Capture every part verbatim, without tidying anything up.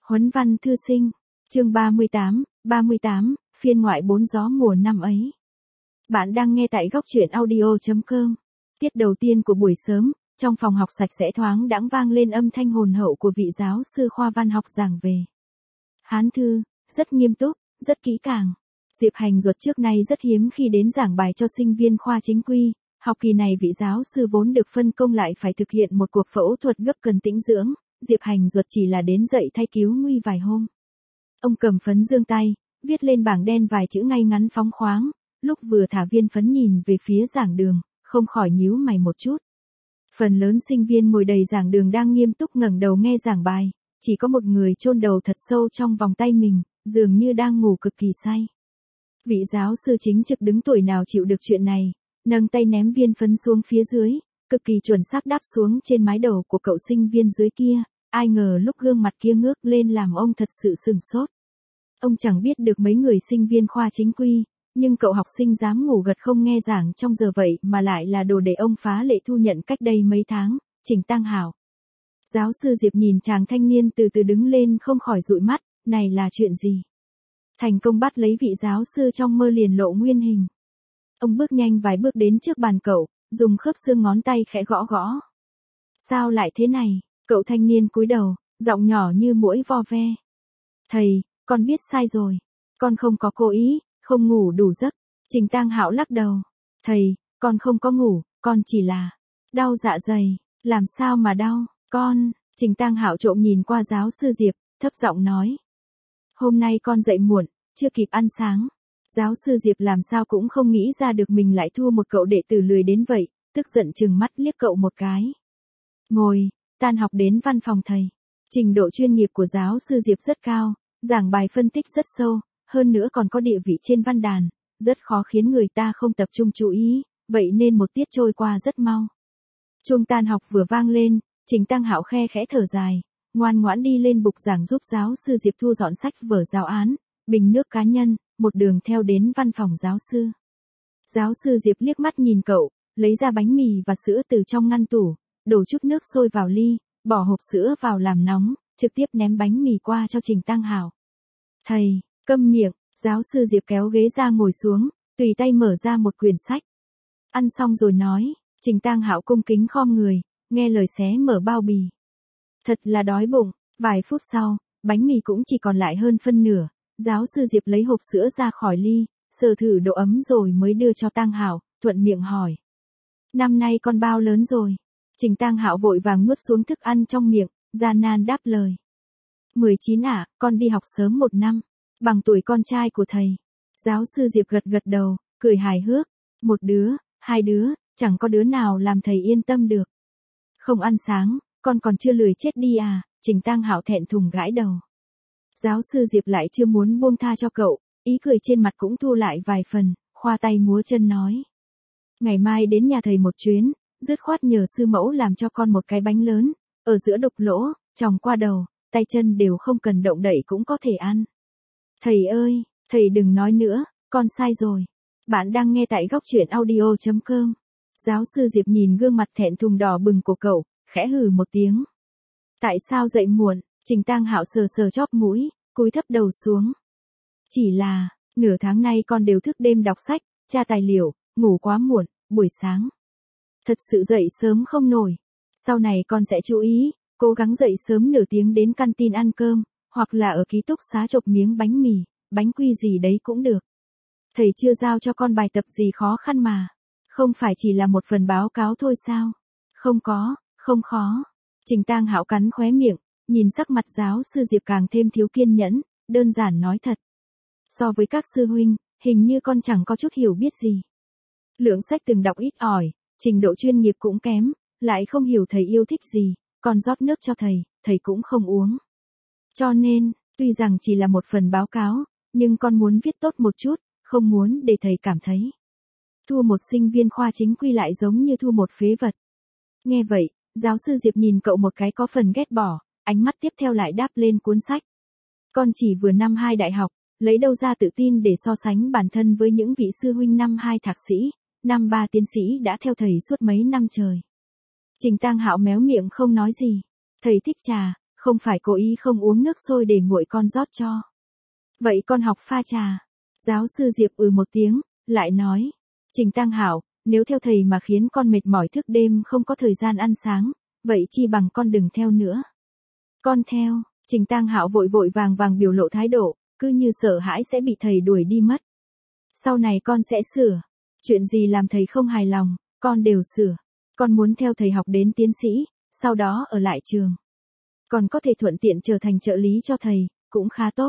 Huấn văn thư sinh, chương ba mươi tám, ba mươi tám, phiên ngoại bốn gió mùa năm ấy. Bạn đang nghe tại góc truyện audio chấm com. Tiết đầu tiên của buổi sớm, trong phòng học sạch sẽ thoáng đãng vang lên âm thanh hồn hậu của vị giáo sư khoa văn học giảng về Hán thư, rất nghiêm túc, rất kỹ càng. Diệp Hành Duật trước nay rất hiếm khi đến giảng bài cho sinh viên khoa chính quy, học kỳ này vị giáo sư vốn được phân công lại phải thực hiện một cuộc phẫu thuật gấp cần tĩnh dưỡng, Diệp Hành Duật chỉ là đến dậy thay cứu nguy vài hôm. Ông cầm phấn dương tay, viết lên bảng đen vài chữ ngay ngắn phóng khoáng, lúc vừa thả viên phấn nhìn về phía giảng đường, không khỏi nhíu mày một chút. Phần lớn sinh viên ngồi đầy giảng đường đang nghiêm túc ngẩng đầu nghe giảng bài, chỉ có một người chôn đầu thật sâu trong vòng tay mình, dường như đang ngủ cực kỳ say. Vị giáo sư chính trực đứng tuổi nào chịu được chuyện này, nâng tay ném viên phấn xuống phía dưới, cực kỳ chuẩn xác đáp xuống trên mái đầu của cậu sinh viên dưới kia, ai ngờ lúc gương mặt kia ngước lên làm ông thật sự sửng sốt. Ông chẳng biết được mấy người sinh viên khoa chính quy, nhưng cậu học sinh dám ngủ gật không nghe giảng trong giờ vậy mà lại là đồ để ông phá lệ thu nhận cách đây mấy tháng, Trình Tăng Hảo. Giáo sư Diệp nhìn chàng thanh niên từ từ đứng lên không khỏi dụi mắt, này là chuyện gì? Thành công bắt lấy vị giáo sư trong mơ liền lộ nguyên hình. Ông bước nhanh vài bước đến trước bàn cậu, dùng khớp xương ngón tay khẽ gõ gõ. Sao lại thế này? Cậu thanh niên cúi đầu, giọng nhỏ như muỗi vo ve. Thầy, con biết sai rồi. Con không có cố ý, không ngủ đủ giấc. Trình Tăng Hạo lắc đầu. Thầy, con không có ngủ, con chỉ là đau dạ dày. Làm sao mà đau? Con, Trình Tăng Hạo trộm nhìn qua giáo sư Diệp, thấp giọng nói. Hôm nay con dậy muộn, chưa kịp ăn sáng. Giáo sư Diệp làm sao cũng không nghĩ ra được mình lại thua một cậu đệ tử lười đến vậy, tức giận trừng mắt liếc cậu một cái. Ngồi, tan học đến văn phòng thầy. Trình độ chuyên nghiệp của giáo sư Diệp rất cao, giảng bài phân tích rất sâu, hơn nữa còn có địa vị trên văn đàn, rất khó khiến người ta không tập trung chú ý, vậy nên một tiết trôi qua rất mau. Chuông tan học vừa vang lên, Trình Tăng Hạo khe khẽ thở dài, ngoan ngoãn đi lên bục giảng giúp giáo sư Diệp thu dọn sách vở giáo án, bình nước cá nhân, một đường theo đến văn phòng giáo sư. Giáo sư Diệp liếc mắt nhìn cậu, lấy ra bánh mì và sữa từ trong ngăn tủ, đổ chút nước sôi vào ly, bỏ hộp sữa vào làm nóng, trực tiếp ném bánh mì qua cho Trình Tăng Hảo. Thầy, câm miệng, giáo sư Diệp kéo ghế ra ngồi xuống, tùy tay mở ra một quyển sách. Ăn xong rồi nói, Trình Tăng Hảo cung kính khom người, nghe lời xé mở bao bì. Thật là đói bụng, vài phút sau, bánh mì cũng chỉ còn lại hơn phân nửa, giáo sư Diệp lấy hộp sữa ra khỏi ly, sờ thử độ ấm rồi mới đưa cho Tăng Hảo, thuận miệng hỏi. Năm nay con bao lớn rồi? Trình Tăng Hạo vội vàng nuốt xuống thức ăn trong miệng, gian nan đáp lời. mười chín ạ, à, con đi học sớm một năm, bằng tuổi con trai của thầy. Giáo sư Diệp gật gật đầu, cười hài hước. Một đứa, hai đứa, chẳng có đứa nào làm thầy yên tâm được. Không ăn sáng, con còn chưa lười chết đi à, Trình Tăng Hạo thẹn thùng gãi đầu. Giáo sư Diệp lại chưa muốn buông tha cho cậu, ý cười trên mặt cũng thu lại vài phần, khoa tay múa chân nói. Ngày mai đến nhà thầy một chuyến, dứt khoát nhờ sư mẫu làm cho con một cái bánh lớn, ở giữa đục lỗ, tròng qua đầu, tay chân đều không cần động đậy cũng có thể ăn. Thầy ơi, thầy đừng nói nữa, con sai rồi. Bạn đang nghe tại góc truyện audio chấm com. Giáo sư Diệp nhìn gương mặt thẹn thùng đỏ bừng của cậu, khẽ hừ một tiếng. Tại sao dậy muộn? Trình Tăng Hạo sờ sờ chóp mũi, cúi thấp đầu xuống. Chỉ là, nửa tháng nay con đều thức đêm đọc sách, tra tài liệu, ngủ quá muộn, buổi sáng. Thật sự dậy sớm không nổi. Sau này con sẽ chú ý, cố gắng dậy sớm nửa tiếng đến canteen ăn cơm, hoặc là ở ký túc xá chộp miếng bánh mì, bánh quy gì đấy cũng được. Thầy chưa giao cho con bài tập gì khó khăn mà. Không phải chỉ là một phần báo cáo thôi sao? Không có, không khó. Trình Tăng Hạo cắn khóe miệng, nhìn sắc mặt giáo sư Diệp càng thêm thiếu kiên nhẫn, đơn giản nói thật. So với các sư huynh, hình như con chẳng có chút hiểu biết gì. Lượng sách từng đọc ít ỏi, trình độ chuyên nghiệp cũng kém, lại không hiểu thầy yêu thích gì, còn rót nước cho thầy, thầy cũng không uống. Cho nên, tuy rằng chỉ là một phần báo cáo, nhưng con muốn viết tốt một chút, không muốn để thầy cảm thấy. Thua một sinh viên khoa chính quy lại giống như thua một phế vật. Nghe vậy, giáo sư Diệp nhìn cậu một cái có phần ghét bỏ, ánh mắt tiếp theo lại đáp lên cuốn sách. Con chỉ vừa năm hai đại học, lấy đâu ra tự tin để so sánh bản thân với những vị sư huynh năm hai thạc sĩ, năm ba tiến sĩ đã theo thầy suốt mấy năm trời. Trình Tăng Hạo méo miệng không nói gì. Thầy thích trà, không phải cố ý không uống nước sôi để nguội con rót cho. Vậy con học pha trà. Giáo sư Diệp ừ một tiếng, lại nói. Trình Tăng Hảo, nếu theo thầy mà khiến con mệt mỏi thức đêm không có thời gian ăn sáng, vậy chi bằng con đừng theo nữa. Con theo, Trình Tăng Hảo vội vội vàng vàng biểu lộ thái độ, cứ như sợ hãi sẽ bị thầy đuổi đi mất. Sau này con sẽ sửa. Chuyện gì làm thầy không hài lòng, con đều sửa. Con muốn theo thầy học đến tiến sĩ, sau đó ở lại trường. Còn có thể thuận tiện trở thành trợ lý cho thầy, cũng khá tốt.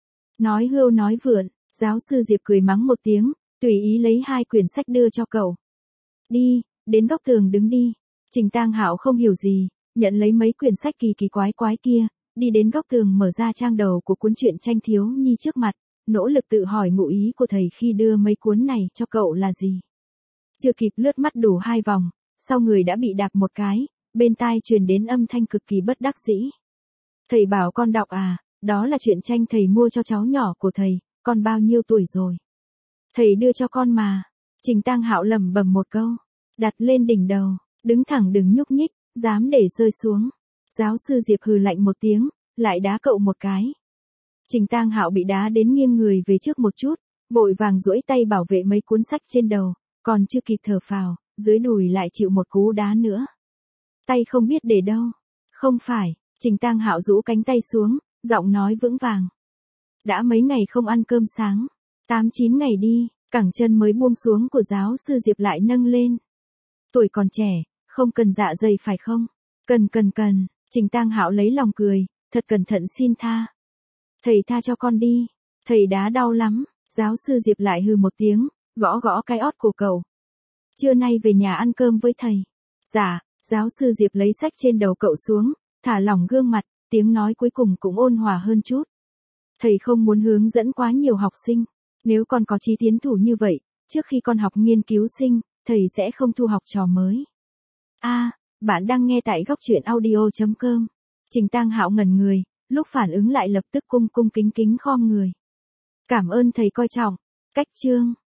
Nói hưu nói vượn, giáo sư Diệp cười mắng một tiếng, tùy ý lấy hai quyển sách đưa cho cậu. Đi, đến góc tường đứng đi. Trình Tăng Hảo không hiểu gì, nhận lấy mấy quyển sách kỳ kỳ quái quái kia, đi đến góc tường mở ra trang đầu của cuốn truyện tranh thiếu nhi trước mặt, nỗ lực tự hỏi ngụ ý của thầy khi đưa mấy cuốn này cho cậu là gì. Chưa kịp lướt mắt đủ hai vòng, sau người đã bị đạp một cái, bên tai truyền đến âm thanh cực kỳ bất đắc dĩ. Thầy bảo con đọc à, đó là truyện tranh thầy mua cho cháu nhỏ của thầy, con bao nhiêu tuổi rồi? Thầy đưa cho con mà. Trình Tăng Hạo lẩm bẩm một câu, đặt lên đỉnh đầu, đứng thẳng đừng nhúc nhích, dám để rơi xuống. Giáo sư Diệp hừ lạnh một tiếng, lại đá cậu một cái. Trình Tăng Hạo bị đá đến nghiêng người về trước một chút, vội vàng duỗi tay bảo vệ mấy cuốn sách trên đầu, còn chưa kịp thở phào, dưới đùi lại chịu một cú đá nữa. Tay không biết để đâu. Không phải, Trình Tăng Hạo rũ cánh tay xuống, giọng nói vững vàng. Đã mấy ngày không ăn cơm sáng, tám chín ngày đi, cẳng chân mới buông xuống của giáo sư Diệp lại nâng lên. Tuổi còn trẻ, không cần dạ dày phải không? Cần cần cần, Trình Tăng Hạo lấy lòng cười, thật cẩn thận xin tha. Thầy tha cho con đi, thầy đá đau lắm, giáo sư Diệp lại hừ một tiếng, gõ gõ cái ót của cậu. Trưa nay về nhà ăn cơm với thầy. Dạ, giáo sư Diệp lấy sách trên đầu cậu xuống, thả lỏng gương mặt, tiếng nói cuối cùng cũng ôn hòa hơn chút. Thầy không muốn hướng dẫn quá nhiều học sinh, nếu con có chí tiến thủ như vậy, trước khi con học nghiên cứu sinh, thầy sẽ không thu học trò mới. A, à, bạn đang nghe tại góc truyện audio chấm com. Trình Tăng Hạo ngẩn người, lúc phản ứng lại lập tức cung cung kính kính khom người. Cảm ơn thầy coi trọng. Cách chương.